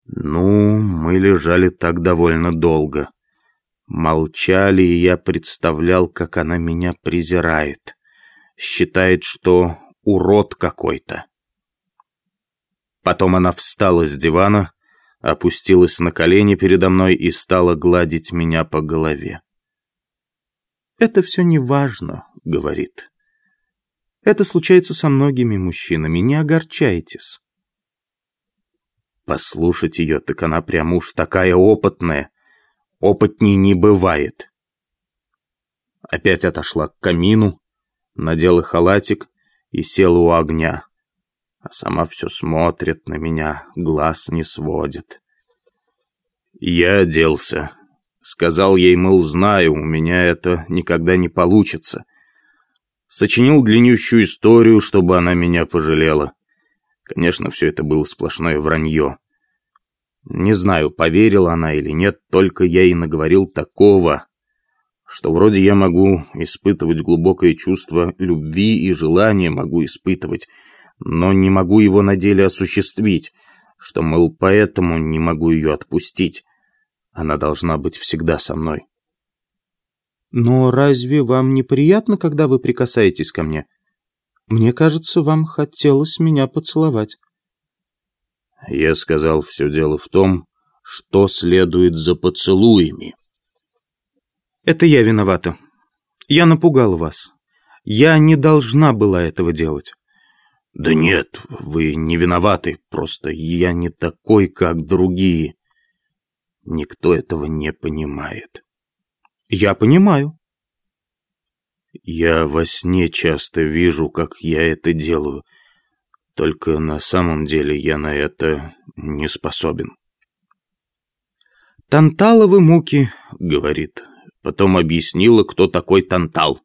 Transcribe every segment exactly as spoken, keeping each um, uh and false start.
Ну, мы лежали так довольно долго. Молчали, и я представлял, как она меня презирает. Считает, что урод какой-то. Потом она встала с дивана, опустилась на колени передо мной и стала гладить меня по голове. «Это все не важно», — говорит. «Это случается со многими мужчинами, не огорчайтесь». Послушать ее, так она прям уж такая опытная. Опытней не бывает. Опять отошла к камину, надела халатик и села у огня. А сама все смотрит на меня, глаз не сводит. Я оделся. Сказал ей, мол, знаю, у меня это никогда не получится. Сочинил длиннющую историю, чтобы она меня пожалела. Конечно, все это было сплошное вранье. Не знаю, поверила она или нет, только я и наговорил такого, что вроде я могу испытывать глубокое чувство любви и желания могу испытывать, но не могу его на деле осуществить, что, мол, поэтому не могу ее отпустить. Она должна быть всегда со мной. «Но разве вам неприятно, когда вы прикасаетесь ко мне? Мне кажется, вам хотелось меня поцеловать». Я сказал, все дело в том, что следует за поцелуями. «Это я виновата. Я напугала вас. Я не должна была этого делать». «Да нет, вы не виноваты, просто я не такой, как другие. Никто этого не понимает». «Я понимаю». «Я во сне часто вижу, как я это делаю, только на самом деле я на это не способен». «Танталовы муки», — говорит. Потом объяснила, кто такой Тантал.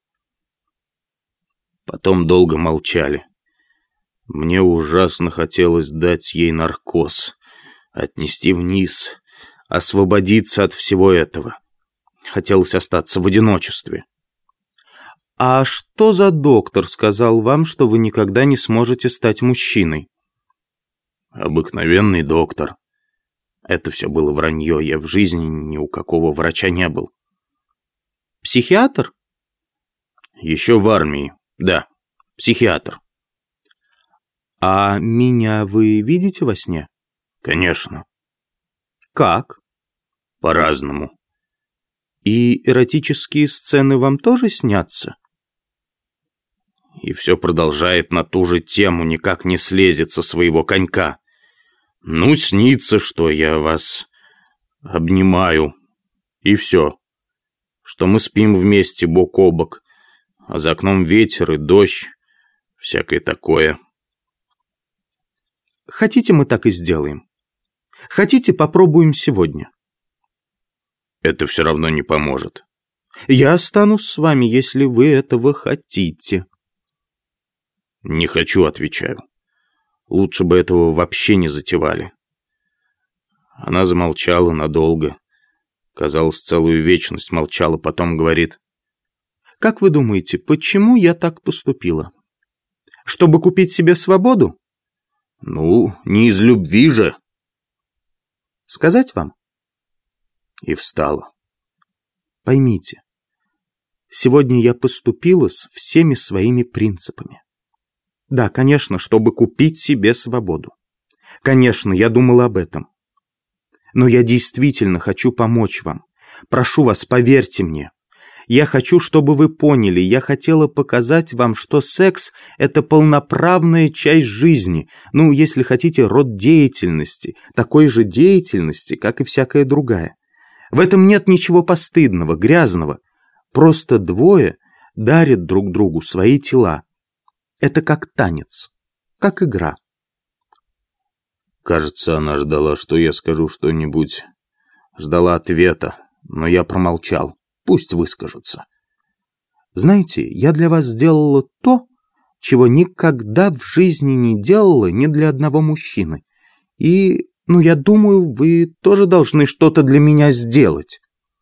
Потом долго молчали. Мне ужасно хотелось дать ей наркоз, отнести вниз, освободиться от всего этого. Хотелось остаться в одиночестве. «А что за доктор сказал вам, что вы никогда не сможете стать мужчиной?» «Обыкновенный доктор. Это все было вранье, я в жизни ни у какого врача не был». «Психиатр?» «Еще в армии, да, психиатр». «А меня вы видите во сне?» «Конечно». «Как?» «По-разному». «И эротические сцены вам тоже снятся?» И все продолжает на ту же тему, никак не слезет со своего конька. «Ну, снится, что я вас обнимаю, и все. Что мы спим вместе бок о бок, а за окном ветер и дождь, всякое такое». «Хотите, мы так и сделаем? Хотите, попробуем сегодня?» «Это все равно не поможет». «Я останусь с вами, если вы этого хотите». «Не хочу», — отвечаю. «Лучше бы этого вообще не затевали». Она замолчала надолго. Казалось, целую вечность молчала, потом говорит. «Как вы думаете, почему я так поступила? Чтобы купить себе свободу?» «Ну, не из любви же». «Сказать вам?» И встала. «Поймите, сегодня я поступила с всеми своими принципами. Да, конечно, чтобы купить себе свободу. Конечно, я думала об этом. Но я действительно хочу помочь вам. Прошу вас, поверьте мне. Я хочу, чтобы вы поняли, я хотела показать вам, что секс – это полноправная часть жизни, ну, если хотите, род деятельности, такой же деятельности, как и всякая другая. В этом нет ничего постыдного, грязного. Просто двое дарят друг другу свои тела. Это как танец, как игра». Кажется, она ждала, что я скажу что-нибудь. Ждала ответа, но я промолчал. Пусть выскажется. «Знаете, я для вас сделала то, чего никогда в жизни не делала ни для одного мужчины. И, ну, я думаю, вы тоже должны что-то для меня сделать».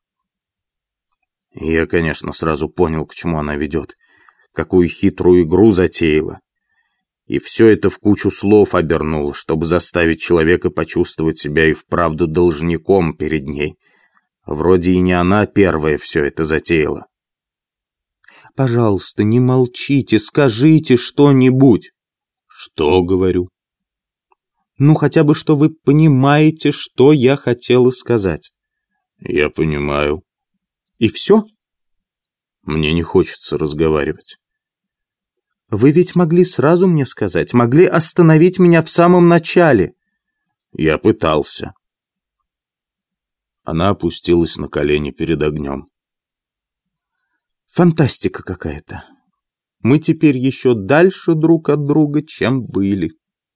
Я, конечно, сразу понял, к чему она ведет. Какую хитрую игру затеяла. И все это в кучу слов обернуло, чтобы заставить человека почувствовать себя и вправду должником перед ней. Вроде и не она первая все это затеяла. «Пожалуйста, не молчите, скажите что-нибудь». «Что говорю?» «Ну, хотя бы, что вы понимаете, что я хотела сказать». «Я понимаю». «И все?» «Мне не хочется разговаривать». «Вы ведь могли сразу мне сказать, могли остановить меня в самом начале». «Я пытался». Она опустилась на колени перед огнем. «Фантастика какая-то. Мы теперь еще дальше друг от друга, чем были».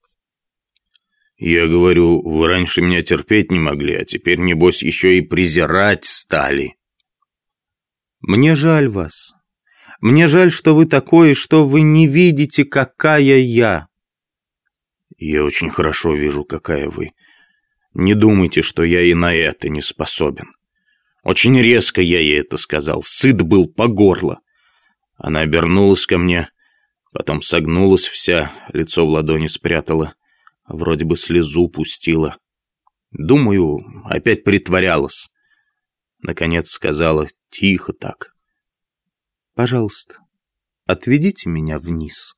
«Я говорю, вы раньше меня терпеть не могли, а теперь, небось, еще и презирать стали». «Мне жаль вас. Мне жаль, что вы такой, что вы не видите, какая я». «Я очень хорошо вижу, какая вы. Не думайте, что я и на это не способен. Очень резко я ей это сказал, сыт был по горло». Она обернулась ко мне, потом согнулась вся, лицо в ладони спрятала, вроде бы слезу пустила. Думаю, опять притворялась. Наконец сказала тихо так: «Пожалуйста, отведите меня вниз».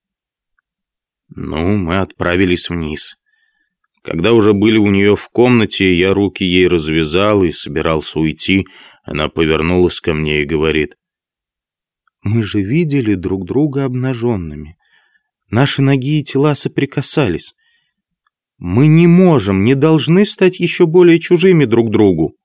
Ну, мы отправились вниз. Когда уже были у нее в комнате, я руки ей развязал и собирался уйти. Она повернулась ко мне и говорит: «Мы же видели друг друга обнаженными. Наши ноги и тела соприкасались. Мы не можем, не должны стать еще более чужими друг другу».